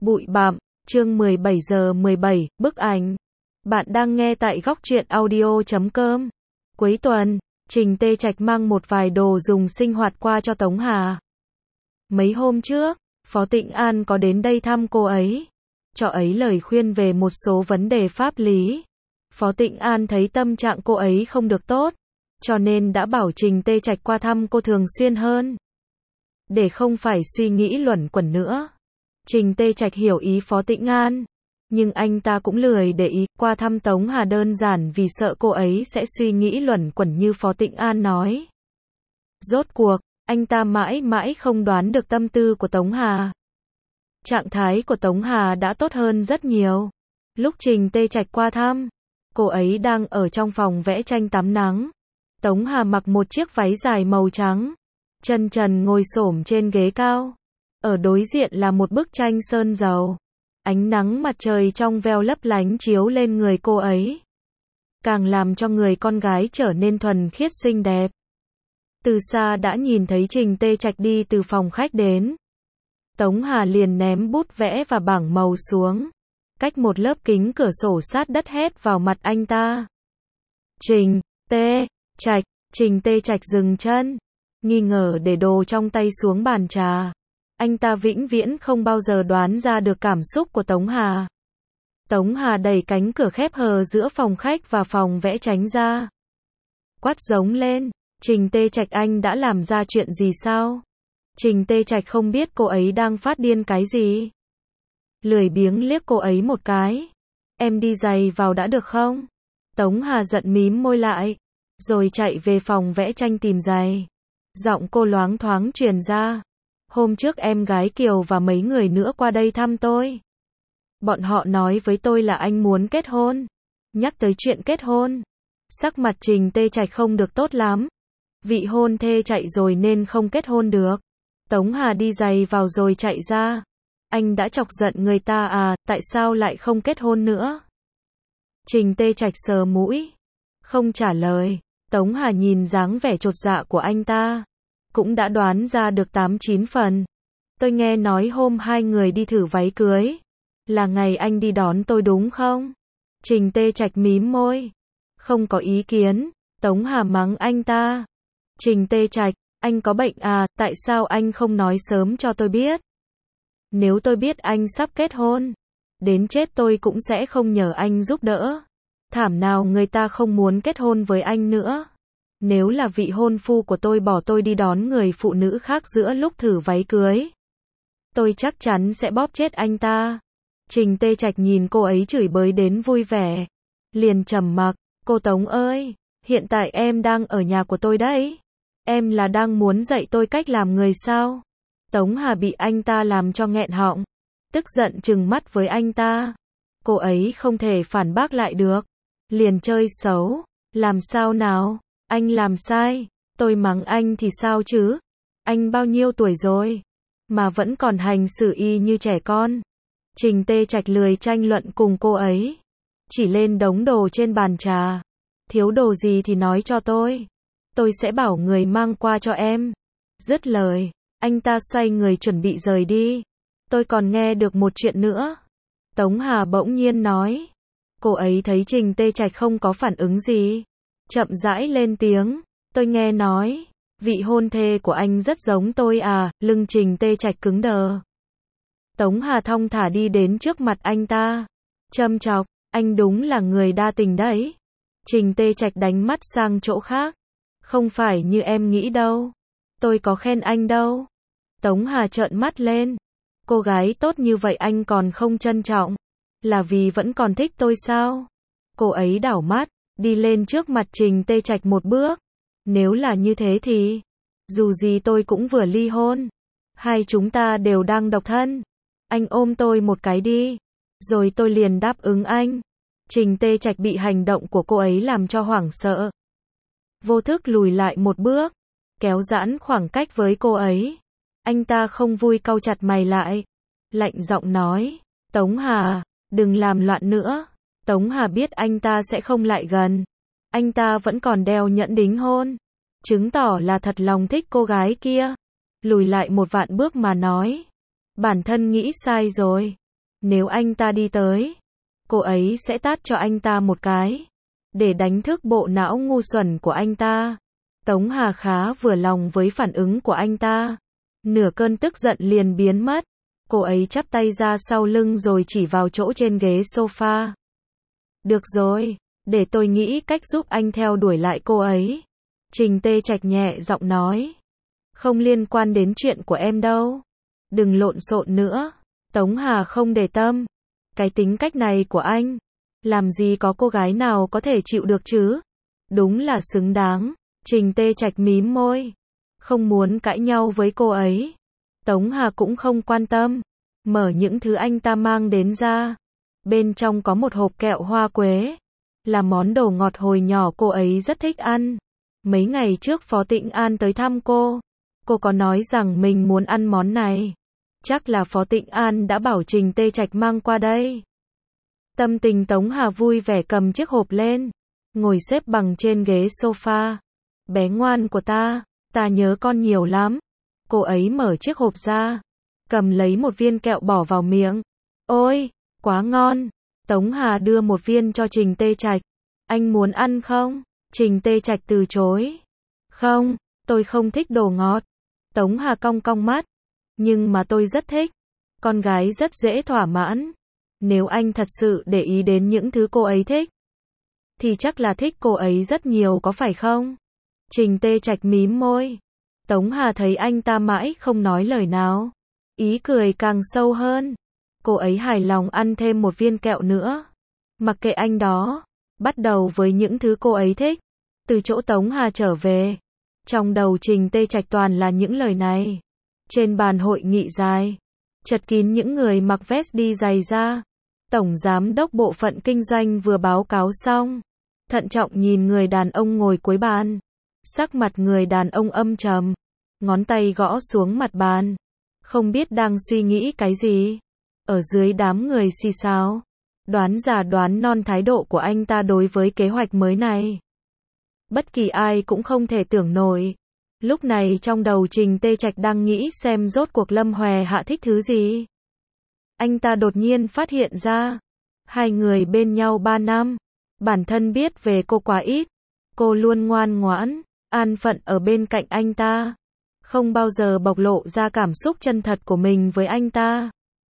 Bụi bặm, chương 17:17, bức ảnh. Bạn đang nghe tại góc truyện audio.com. Cuối tuần, Trình Tê Trạch mang một vài đồ dùng sinh hoạt qua cho Tống Hà. Mấy hôm trước, Phó Tịnh An có đến đây thăm cô ấy, cho ấy lời khuyên về một số vấn đề pháp lý. Phó Tịnh An thấy tâm trạng cô ấy không được tốt, cho nên đã bảo Trình Tê Trạch qua thăm cô thường xuyên hơn, để không phải suy nghĩ luẩn quẩn nữa. Trình Tê Trạch hiểu ý Phó Tịnh An, nhưng anh ta cũng lười để ý, qua thăm Tống Hà đơn giản vì sợ cô ấy sẽ suy nghĩ luẩn quẩn như Phó Tịnh An nói. Rốt cuộc, anh ta mãi mãi không đoán được tâm tư của Tống Hà. Trạng thái của Tống Hà đã tốt hơn rất nhiều. Lúc Trình Tê Trạch qua thăm, cô ấy đang ở trong phòng vẽ tranh tắm nắng. Tống Hà mặc một chiếc váy dài màu trắng, chân trần ngồi xổm trên ghế cao. Ở đối diện là một bức tranh sơn dầu. Ánh nắng mặt trời trong veo lấp lánh chiếu lên người cô ấy, càng làm cho người con gái trở nên thuần khiết xinh đẹp. Từ xa đã nhìn thấy Trình Tê Trạch đi từ phòng khách đến. Tống Hà liền ném bút vẽ và bảng màu xuống, cách một lớp kính cửa sổ sát đất hét vào mặt anh ta. Trình Tê Trạch. Trình Tê Trạch dừng chân, nghi ngờ để đồ trong tay xuống bàn trà. Anh ta vĩnh viễn không bao giờ đoán ra được cảm xúc của Tống Hà. Tống Hà đẩy cánh cửa khép hờ giữa phòng khách và phòng vẽ tránh ra, quát giống lên, Trình Tê Trạch, anh đã làm ra chuyện gì sao? Trình Tê Trạch không biết cô ấy đang phát điên cái gì, lười biếng liếc cô ấy một cái. Em đi giày vào đã được không? Tống Hà giận mím môi lại, rồi chạy về phòng vẽ tranh tìm giày. Giọng cô loáng thoáng truyền ra. Hôm trước em gái Kiều và mấy người nữa qua đây thăm tôi. Bọn họ nói với tôi là anh muốn kết hôn. Nhắc tới chuyện kết hôn, sắc mặt Trình Tê Trạch không được tốt lắm. Vị hôn thê chạy rồi nên không kết hôn được. Tống Hà đi giày vào rồi chạy ra. Anh đã chọc giận người ta à, tại sao lại không kết hôn nữa? Trình Tê Trạch sờ mũi, không trả lời. Tống Hà nhìn dáng vẻ chột dạ của anh ta, cũng đã đoán ra được 8-9 phần. Tôi nghe nói hôm hai người đi thử váy cưới, là ngày anh đi đón tôi đúng không? Trình Tê Trạch mím môi, không có ý kiến. Tống Hà mắng anh ta. Trình Tê Trạch, anh có bệnh à, tại sao anh không nói sớm cho tôi biết? Nếu tôi biết anh sắp kết hôn, đến chết tôi cũng sẽ không nhờ anh giúp đỡ. Thảm nào người ta không muốn kết hôn với anh nữa. Nếu là vị hôn phu của tôi bỏ tôi đi đón người phụ nữ khác giữa lúc thử váy cưới, tôi chắc chắn sẽ bóp chết anh ta. Trình Tê Trạch nhìn cô ấy chửi bới đến vui vẻ, liền trầm mặc. Cô Tống ơi, hiện tại em đang ở nhà của tôi đấy. Em là đang muốn dạy tôi cách làm người sao? Tống Hà bị anh ta làm cho nghẹn họng, tức giận trừng mắt với anh ta. Cô ấy không thể phản bác lại được, liền chơi xấu. Làm sao nào? Anh làm sai, tôi mắng anh thì sao chứ? Anh bao nhiêu tuổi rồi, mà vẫn còn hành xử y như trẻ con. Trình Tê Trạch lười tranh luận cùng cô ấy, chỉ lên đống đồ trên bàn trà. Thiếu đồ gì thì nói cho tôi sẽ bảo người mang qua cho em. Dứt lời, anh ta xoay người chuẩn bị rời đi. Tôi còn nghe được một chuyện nữa. Tống Hà bỗng nhiên nói. Cô ấy thấy Trình Tê Trạch không có phản ứng gì, chậm rãi lên tiếng. Tôi nghe nói, vị hôn thê của anh rất giống tôi à? Lưng Trình Tê Trạch cứng đờ. Tống Hà thong thả đi đến trước mặt anh ta, châm chọc, anh đúng là người đa tình đấy. Trình Tê Trạch đánh mắt sang chỗ khác. Không phải như em nghĩ đâu. Tôi có khen anh đâu. Tống Hà trợn mắt lên. Cô gái tốt như vậy anh còn không trân trọng, là vì vẫn còn thích tôi sao? Cô ấy đảo mắt, đi lên trước mặt Trình Tê Trạch một bước. Nếu là như thế thì, dù gì tôi cũng vừa ly hôn, hai chúng ta đều đang độc thân. Anh ôm tôi một cái đi, rồi tôi liền đáp ứng anh. Trình Tê Trạch bị hành động của cô ấy làm cho hoảng sợ, vô thức lùi lại một bước, kéo giãn khoảng cách với cô ấy. Anh ta không vui cau chặt mày lại, lạnh giọng nói, Tống Hà, đừng làm loạn nữa. Tống Hà biết anh ta sẽ không lại gần. Anh ta vẫn còn đeo nhẫn đính hôn, chứng tỏ là thật lòng thích cô gái kia. Lùi lại một vạn bước mà nói, bản thân nghĩ sai rồi. Nếu anh ta đi tới, cô ấy sẽ tát cho anh ta một cái, để đánh thức bộ não ngu xuẩn của anh ta. Tống Hà khá vừa lòng với phản ứng của anh ta. Nửa cơn tức giận liền biến mất. Cô ấy chắp tay ra sau lưng rồi chỉ vào chỗ trên ghế sofa. Được rồi, để tôi nghĩ cách giúp anh theo đuổi lại cô ấy. Trình Tê Trạch nhẹ giọng nói. Không liên quan đến chuyện của em đâu. Đừng lộn xộn nữa. Tống Hà không để tâm. Cái tính cách này của anh, làm gì có cô gái nào có thể chịu được chứ? Đúng là xứng đáng. Trình Tê Trạch mím môi. Không muốn cãi nhau với cô ấy. Tống Hà cũng không quan tâm. Mở những thứ anh ta mang đến ra. Bên trong có một hộp kẹo hoa quế. Là món đồ ngọt hồi nhỏ cô ấy rất thích ăn. Mấy ngày trước Phó Tĩnh An tới thăm cô. Cô có nói rằng mình muốn ăn món này. Chắc là Phó Tĩnh An đã bảo Trình Tê Trạch mang qua đây. Tâm tình Tống Hà vui vẻ cầm chiếc hộp lên. Ngồi xếp bằng trên ghế sofa. Bé ngoan của ta nhớ con nhiều lắm. Cô ấy mở chiếc hộp ra. Cầm lấy một viên kẹo bỏ vào miệng. Ôi, quá ngon. Tống Hà đưa một viên cho Trình Tê Trạch. Anh muốn ăn không? Trình Tê Trạch từ chối. Không, tôi không thích đồ ngọt. Tống Hà cong cong mắt. Nhưng mà tôi rất thích. Con gái rất dễ thỏa mãn. Nếu anh thật sự để ý đến những thứ cô ấy thích, thì chắc là thích cô ấy rất nhiều có phải không? Trình Tê Trạch mím môi. Tống Hà thấy anh ta mãi không nói lời nào. Ý cười càng sâu hơn. Cô ấy hài lòng ăn thêm một viên kẹo nữa. Mặc kệ anh đó. Bắt đầu với những thứ cô ấy thích. Từ chỗ Tống Hà trở về. Trong đầu Trình Tê Trạch toàn là những lời này. Trên bàn hội nghị dài. Chật kín những người mặc vest đi giày da. Tổng giám đốc bộ phận kinh doanh vừa báo cáo xong. Thận trọng nhìn người đàn ông ngồi cuối bàn. Sắc mặt người đàn ông âm trầm. Ngón tay gõ xuống mặt bàn. Không biết đang suy nghĩ cái gì. Ở dưới đám người xì xào. Đoán già đoán non thái độ của anh ta đối với kế hoạch mới này. Bất kỳ ai cũng không thể tưởng nổi. Lúc này trong đầu Trình Tê Trạch đang nghĩ xem rốt cuộc Lâm Hòe Hạ thích thứ gì. Anh ta đột nhiên phát hiện ra. Hai người bên nhau 3 năm. Bản thân biết về cô quá ít. Cô luôn ngoan ngoãn, an phận ở bên cạnh anh ta. Không bao giờ bộc lộ ra cảm xúc chân thật của mình với anh ta.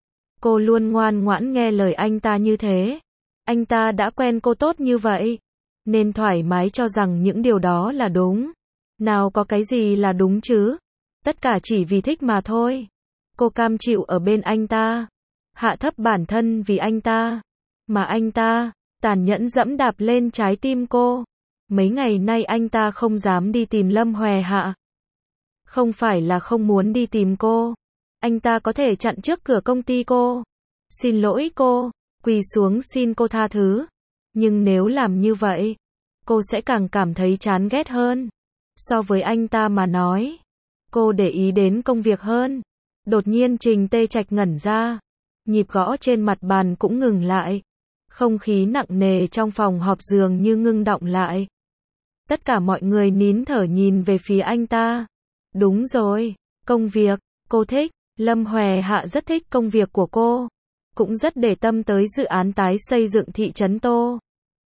Cô luôn ngoan ngoãn nghe lời anh ta như thế. Anh ta đã quen cô tốt như vậy. Nên thoải mái cho rằng những điều đó là đúng. Nào có cái gì là đúng chứ? Tất cả chỉ vì thích mà thôi. Cô cam chịu ở bên anh ta. Hạ thấp bản thân vì anh ta. Mà anh ta, tàn nhẫn dẫm đạp lên trái tim cô. Mấy ngày nay anh ta không dám đi tìm Lâm Hòe Hạ. Không phải là không muốn đi tìm cô. Anh ta có thể chặn trước cửa công ty cô. Xin lỗi cô, quỳ xuống xin cô tha thứ. Nhưng nếu làm như vậy, cô sẽ càng cảm thấy chán ghét hơn. So với anh ta mà nói, cô để ý đến công việc hơn. Đột nhiên Trình Tê Trạch ngẩn ra. Nhịp gõ trên mặt bàn cũng ngừng lại. Không khí nặng nề trong phòng họp dường như ngưng đọng lại. Tất cả mọi người nín thở nhìn về phía anh ta. Đúng rồi, công việc, cô thích. Lâm Hòe Hạ rất thích công việc của cô. Cũng rất để tâm tới dự án tái xây dựng thị trấn Tô.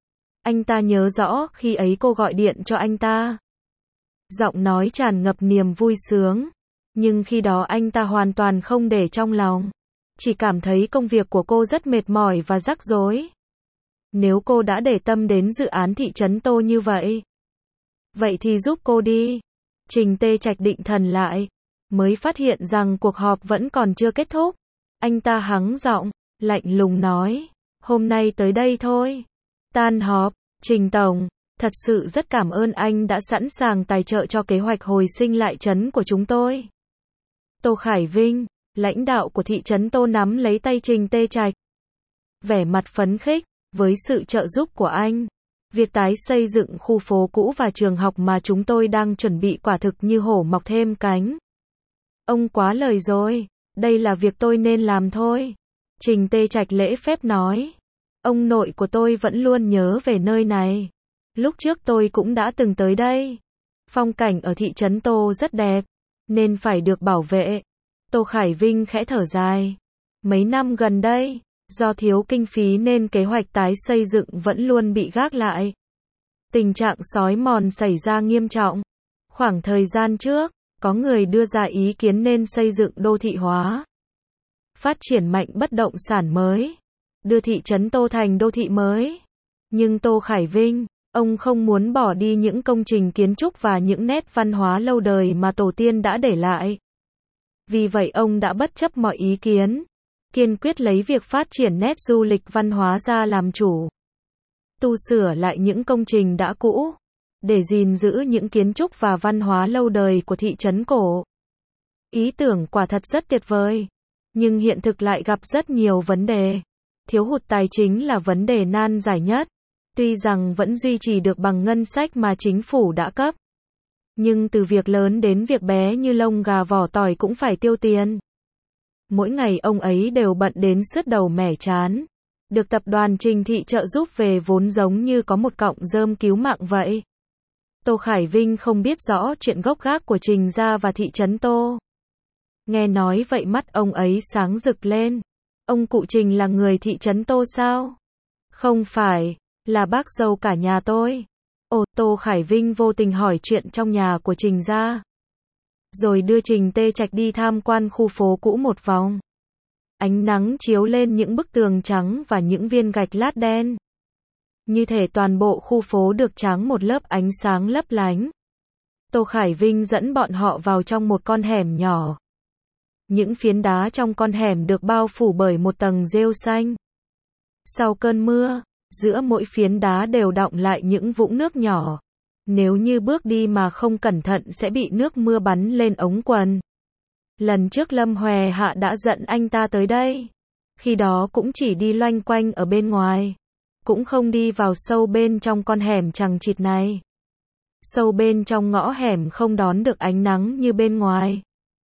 Anh ta nhớ rõ khi ấy cô gọi điện cho anh ta. Giọng nói tràn ngập niềm vui sướng. Nhưng khi đó anh ta hoàn toàn không để trong lòng. Chỉ cảm thấy công việc của cô rất mệt mỏi và rắc rối. Nếu cô đã để tâm đến dự án thị trấn Tô như vậy, vậy thì giúp cô đi. Trình Tê Trạch định thần lại. Mới phát hiện rằng cuộc họp vẫn còn chưa kết thúc. Anh ta hắng giọng, lạnh lùng nói. Hôm nay tới đây thôi. Tan họp, Trình Tổng, thật sự rất cảm ơn anh đã sẵn sàng tài trợ cho kế hoạch hồi sinh lại trấn của chúng tôi. Tô Khải Vinh, lãnh đạo của thị trấn Tô nắm lấy tay Trình Tê Trạch. Vẻ mặt phấn khích, với sự trợ giúp của anh, việc tái xây dựng khu phố cũ và trường học mà chúng tôi đang chuẩn bị quả thực như hổ mọc thêm cánh. Ông quá lời rồi, đây là việc tôi nên làm thôi. Trình Tê Trạch lễ phép nói. Ông nội của tôi vẫn luôn nhớ về nơi này. Lúc trước tôi cũng đã từng tới đây. Phong cảnh ở thị trấn Tô rất đẹp, nên phải được bảo vệ. Tô Khải Vinh khẽ thở dài. Mấy năm gần đây, Do thiếu kinh phí nên kế hoạch tái xây dựng vẫn luôn bị gác lại. Tình trạng xói mòn xảy ra nghiêm trọng. Khoảng thời gian trước, có người đưa ra ý kiến nên xây dựng đô thị hóa. Phát triển mạnh bất động sản mới. Đưa thị trấn Tô thành đô thị mới. Nhưng Tô Khải Vinh, ông không muốn bỏ đi những công trình kiến trúc và những nét văn hóa lâu đời mà tổ tiên đã để lại. Vì vậy ông đã bất chấp mọi ý kiến, kiên quyết lấy việc phát triển nét du lịch văn hóa ra làm chủ. Tu sửa lại những công trình đã cũ, để gìn giữ những kiến trúc và văn hóa lâu đời của thị trấn cổ. Ý tưởng quả thật rất tuyệt vời, nhưng hiện thực lại gặp rất nhiều vấn đề. Thiếu hụt tài chính là vấn đề nan giải nhất, tuy rằng vẫn duy trì được bằng ngân sách mà chính phủ đã cấp. Nhưng từ việc lớn đến việc bé như lông gà vỏ tỏi cũng phải tiêu tiền. Mỗi ngày ông ấy đều bận đến sứt đầu mẻ trán. Được tập đoàn Trình Thị trợ giúp về vốn giống như có một cọng rơm cứu mạng vậy. Tô Khải Vinh không biết rõ chuyện gốc gác của Trình gia và thị trấn Tô. Nghe nói vậy mắt ông ấy sáng rực lên. Ông cụ Trình là người thị trấn Tô sao? Không phải, là bác dâu cả nhà tôi. Ồ, Tô Khải Vinh vô tình hỏi chuyện trong nhà của Trình gia. Rồi đưa Trình Tê Trạch đi tham quan khu phố cũ một vòng. Ánh nắng chiếu lên những bức tường trắng và những viên gạch lát đen. Như thể toàn bộ khu phố được tráng một lớp ánh sáng lấp lánh. Tô Khải Vinh dẫn bọn họ vào trong một con hẻm nhỏ. Những phiến đá trong con hẻm được bao phủ bởi một tầng rêu xanh. Sau cơn mưa, giữa mỗi phiến đá đều đọng lại những vũng nước nhỏ. Nếu như bước đi mà không cẩn thận sẽ bị nước mưa bắn lên ống quần. Lần trước Lâm Hòe Hạ đã dẫn anh ta tới đây. Khi đó cũng chỉ đi loanh quanh ở bên ngoài. Cũng không đi vào sâu bên trong con hẻm chằng chịt này. Sâu bên trong ngõ hẻm không đón được ánh nắng như bên ngoài.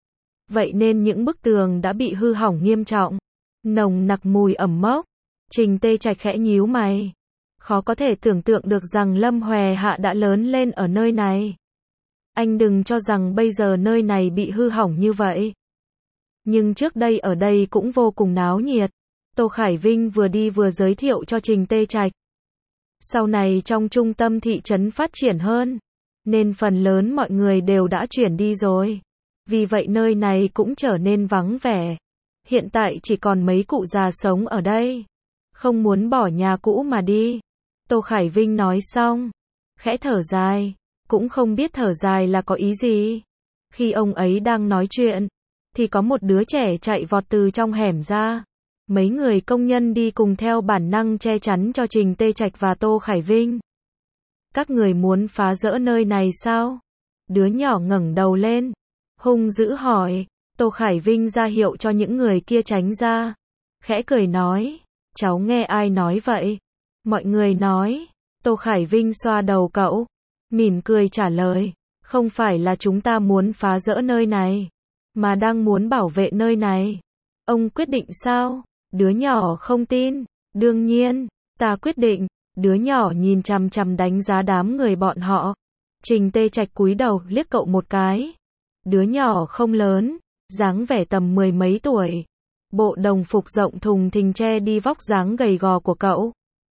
Vậy nên những bức tường đã bị hư hỏng nghiêm trọng. Nồng nặc mùi ẩm mốc. Trình Tê Trạch khẽ nhíu mày. Khó có thể tưởng tượng được rằng Lâm Hòe Hạ đã lớn lên ở nơi này. Anh đừng cho rằng bây giờ nơi này bị hư hỏng như vậy. Nhưng trước đây ở đây cũng vô cùng náo nhiệt. Tô Khải Vinh vừa đi vừa giới thiệu cho Trình Tê Trạch. Sau này trong trung tâm thị trấn phát triển hơn, nên phần lớn mọi người đều đã chuyển đi rồi. Vì vậy nơi này cũng trở nên vắng vẻ. Hiện tại chỉ còn mấy cụ già sống ở đây. Không muốn bỏ nhà cũ mà đi. Tô Khải Vinh nói xong, khẽ thở dài, cũng không biết thở dài là có ý gì. Khi ông ấy đang nói chuyện, thì có một đứa trẻ chạy vọt từ trong hẻm ra. Mấy người công nhân đi cùng theo bản năng che chắn cho Trình Tê Trạch và Tô Khải Vinh. Các người muốn phá rỡ nơi này sao? Đứa nhỏ ngẩng đầu lên, hung dữ hỏi. Tô Khải Vinh ra hiệu cho những người kia tránh ra. Khẽ cười nói, cháu nghe ai nói vậy? Mọi người nói. Tô Khải Vinh xoa đầu cậu, mỉm cười trả lời, không phải là chúng ta muốn phá rỡ nơi này, mà đang muốn bảo vệ nơi này. Ông quyết định sao? Đứa nhỏ không tin. Đương nhiên, ta quyết định. Đứa nhỏ nhìn chằm chằm đánh giá đám người bọn họ. Trình Tê Trạch cúi đầu liếc cậu một cái. Đứa nhỏ không lớn, dáng vẻ tầm 10 mấy tuổi. Bộ đồng phục rộng thùng thình che đi vóc dáng gầy gò của cậu.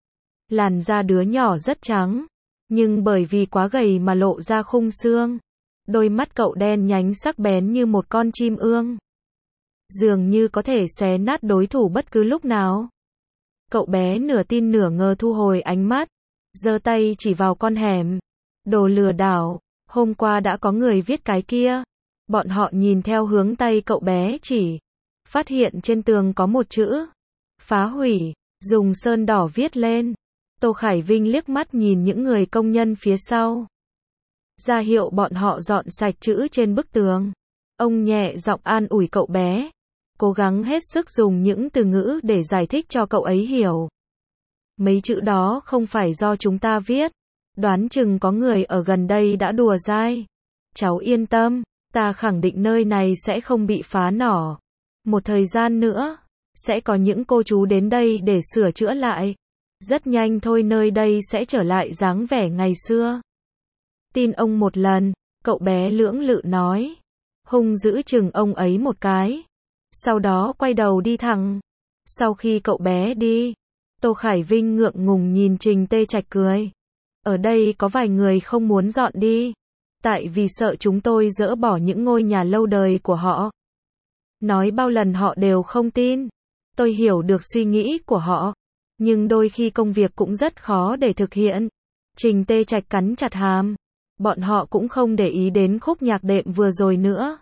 Làn da đứa nhỏ rất trắng, nhưng bởi vì quá gầy mà lộ ra khung xương. Đôi mắt cậu đen nhánh sắc bén như một con chim ương. Dường như có thể xé nát đối thủ bất cứ lúc nào. Cậu bé nửa tin nửa ngờ thu hồi ánh mắt, giơ tay chỉ vào con hẻm. Đồ lừa đảo, hôm qua đã có người viết cái kia. Bọn họ nhìn theo hướng tay cậu bé chỉ, phát hiện trên tường có một chữ, phá hủy, dùng sơn đỏ viết lên. Tô Khải Vinh liếc mắt nhìn những người công nhân phía sau, ra hiệu bọn họ dọn sạch chữ trên bức tường. Ông nhẹ giọng an ủi cậu bé, cố gắng hết sức dùng những từ ngữ để giải thích cho cậu ấy hiểu. Mấy chữ đó không phải do chúng ta viết, đoán chừng có người ở gần đây đã đùa dai. Cháu yên tâm, ta khẳng định nơi này sẽ không bị phá nỏ. Một thời gian nữa, sẽ có những cô chú đến đây để sửa chữa lại. Rất nhanh thôi nơi đây sẽ trở lại dáng vẻ ngày xưa. Tin ông một lần, cậu bé lưỡng lự nói. Hung dữ chừng ông ấy một cái. Sau đó quay đầu đi thẳng. Sau khi cậu bé đi, Tô Khải Vinh ngượng ngùng nhìn Trình Tê Trạch cười. Ở đây có vài người không muốn dọn đi. Tại vì sợ chúng tôi dỡ bỏ những ngôi nhà lâu đời của họ. Nói bao lần họ đều không tin. Tôi hiểu được suy nghĩ của họ. Nhưng đôi khi công việc cũng rất khó để thực hiện. Trình Tê Trạch cắn chặt hàm. Bọn họ cũng không để ý đến khúc nhạc đệm vừa rồi nữa.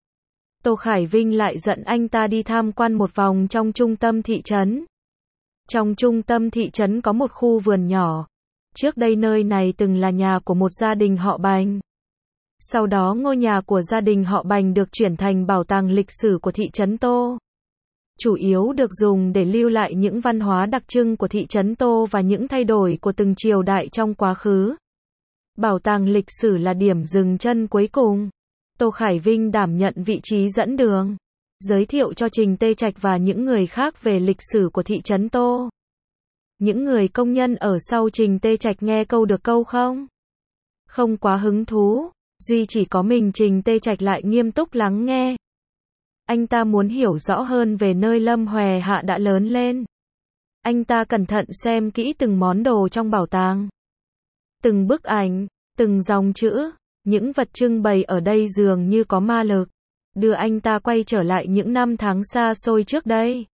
Tô Khải Vinh lại dẫn anh ta đi tham quan một vòng trong trung tâm thị trấn. Trong trung tâm thị trấn có một khu vườn nhỏ. Trước đây nơi này từng là nhà của một gia đình họ Bành. Sau đó ngôi nhà của gia đình họ Bành được chuyển thành bảo tàng lịch sử của thị trấn Tô. Chủ yếu được dùng để lưu lại những văn hóa đặc trưng của thị trấn Tô và những thay đổi của từng triều đại trong quá khứ. Bảo tàng lịch sử là điểm dừng chân cuối cùng. Tô Khải Vinh đảm nhận vị trí dẫn đường, giới thiệu cho Trình Tê Trạch và những người khác về lịch sử của thị trấn Tô. Những người công nhân ở sau Trình Tê Trạch nghe câu được câu không? Không quá hứng thú, duy chỉ có mình Trình Tê Trạch lại nghiêm túc lắng nghe. Anh ta muốn hiểu rõ hơn về nơi Lâm Hòe Hạ đã lớn lên. Anh ta cẩn thận xem kỹ từng món đồ trong bảo tàng. Từng bức ảnh, từng dòng chữ, những vật trưng bày ở đây dường như có ma lực, đưa anh ta quay trở lại những năm tháng xa xôi trước đây.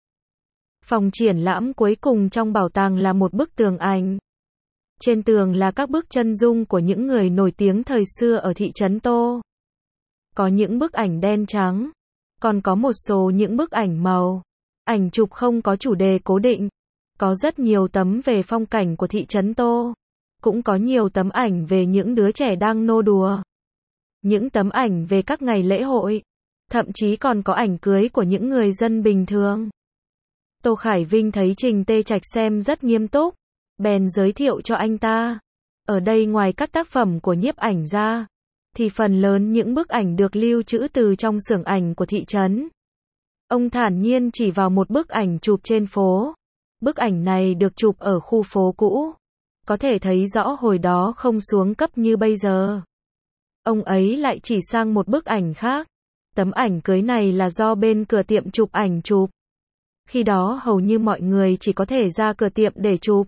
Phòng triển lãm cuối cùng trong bảo tàng là một bức tường ảnh. Trên tường là các bức chân dung của những người nổi tiếng thời xưa ở thị trấn Tô. Có những bức ảnh đen trắng, còn có một số những bức ảnh màu. Ảnh chụp không có chủ đề cố định. Có rất nhiều tấm về phong cảnh của thị trấn Tô. Cũng có nhiều tấm ảnh về những đứa trẻ đang nô đùa. Những tấm ảnh về các ngày lễ hội. Thậm chí còn có ảnh cưới của những người dân bình thường. Tô Khải Vinh thấy Trình Tê Trạch xem rất nghiêm túc, bèn giới thiệu cho anh ta. Ở đây ngoài các tác phẩm của nhiếp ảnh ra, thì phần lớn những bức ảnh được lưu trữ từ trong xưởng ảnh của thị trấn. Ông thản nhiên chỉ vào một bức ảnh chụp trên phố. Bức ảnh này được chụp ở khu phố cũ. Có thể thấy rõ hồi đó không xuống cấp như bây giờ. Ông ấy lại chỉ sang một bức ảnh khác. Tấm ảnh cưới này là do bên cửa tiệm chụp ảnh chụp. Khi đó hầu như mọi người chỉ có thể ra cửa tiệm để chụp.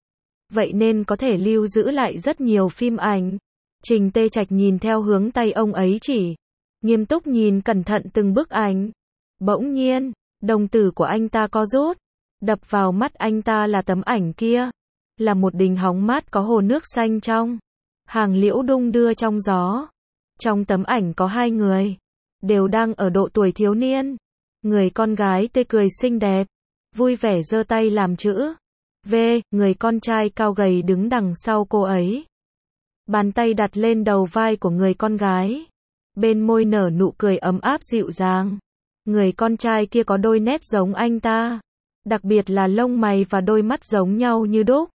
Vậy nên có thể lưu giữ lại rất nhiều phim ảnh. Trình Tê Trạch nhìn theo hướng tay ông ấy chỉ. Nghiêm túc nhìn cẩn thận từng bức ảnh. Bỗng nhiên, đồng tử của anh ta co rút. Đập vào mắt anh ta là tấm ảnh kia. Là một đình hóng mát có hồ nước xanh trong. Hàng liễu đung đưa trong gió. Trong tấm ảnh có hai người. Đều đang ở độ tuổi thiếu niên. Người con gái tươi cười xinh đẹp. Vui vẻ giơ tay làm chữ V. Người con trai cao gầy đứng đằng sau cô ấy. Bàn tay đặt lên đầu vai của người con gái. Bên môi nở nụ cười ấm áp dịu dàng. Người con trai kia có đôi nét giống anh ta. Đặc biệt là lông mày và đôi mắt giống nhau như đúc.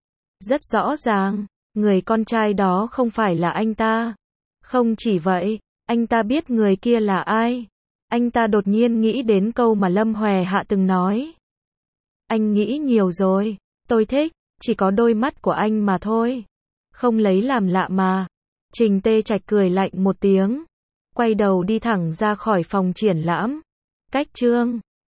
Rất rõ ràng, người con trai đó không phải là anh ta. Không chỉ vậy, anh ta biết người kia là ai. Anh ta đột nhiên nghĩ đến câu mà Lâm Hòe Hạ từng nói. Anh nghĩ nhiều rồi, tôi thích, chỉ có đôi mắt của anh mà thôi. Không lấy làm lạ mà. Trình Tê Trạch cười lạnh một tiếng. Quay đầu đi thẳng ra khỏi phòng triển lãm. Cách chương